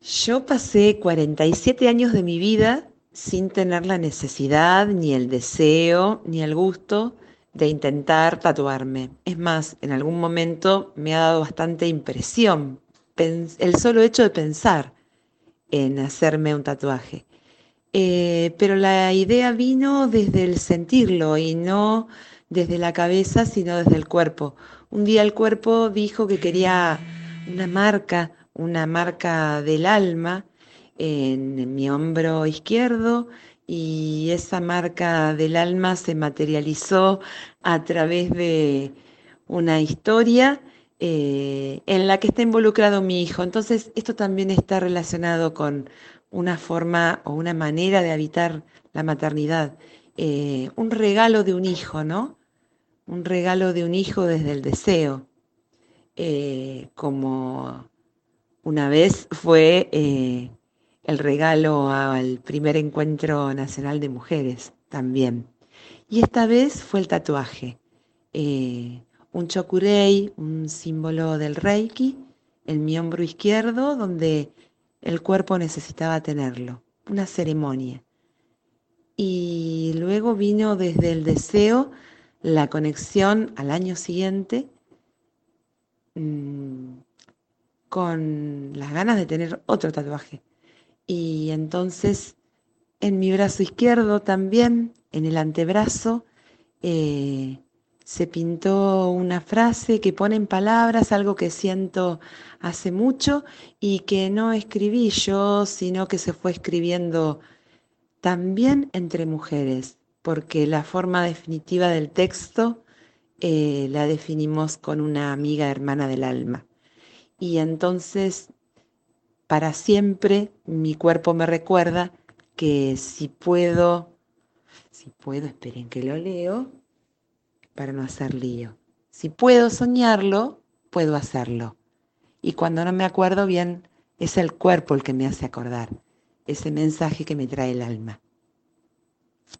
Yo pasé 47 años de mi vida sin tener la necesidad, ni el deseo, ni el gusto de intentar tatuarme. Es más, en algún momento me ha dado bastante impresión el solo hecho de pensar en hacerme un tatuaje. Pero la idea vino desde el sentirlo y no desde la cabeza, sino desde el cuerpo. Un día el cuerpo dijo que quería una marca del alma en mi hombro izquierdo, y esa marca del alma se materializó a través de una historia en la que está involucrado mi hijo. Entonces, esto también está relacionado con una forma o una manera de habitar la maternidad. Un regalo de un hijo, ¿no? Un regalo de un hijo desde el deseo, como una vez fue el regalo al primer encuentro nacional de mujeres también. Y esta vez fue el tatuaje. Un chokurei, un símbolo del Reiki, en mi hombro izquierdo, donde el cuerpo necesitaba tenerlo. Una ceremonia. Y luego vino desde el deseo la conexión al año siguiente, mm, con las ganas de tener otro tatuaje. Y entonces en mi brazo izquierdo también, en el antebrazo, eh, se pintó una frase que pone en palabras algo que siento hace mucho y que no escribí yo, sino que se fue escribiendo también entre mujeres, porque la forma definitiva del texto la definimos con una amiga hermana del alma. Y entonces, para siempre, mi cuerpo me recuerda que si puedo, esperen que lo leo para no hacer lío. Si puedo soñarlo, puedo hacerlo. Y cuando no me acuerdo bien, es el cuerpo el que me hace acordar ese mensaje que me trae el alma.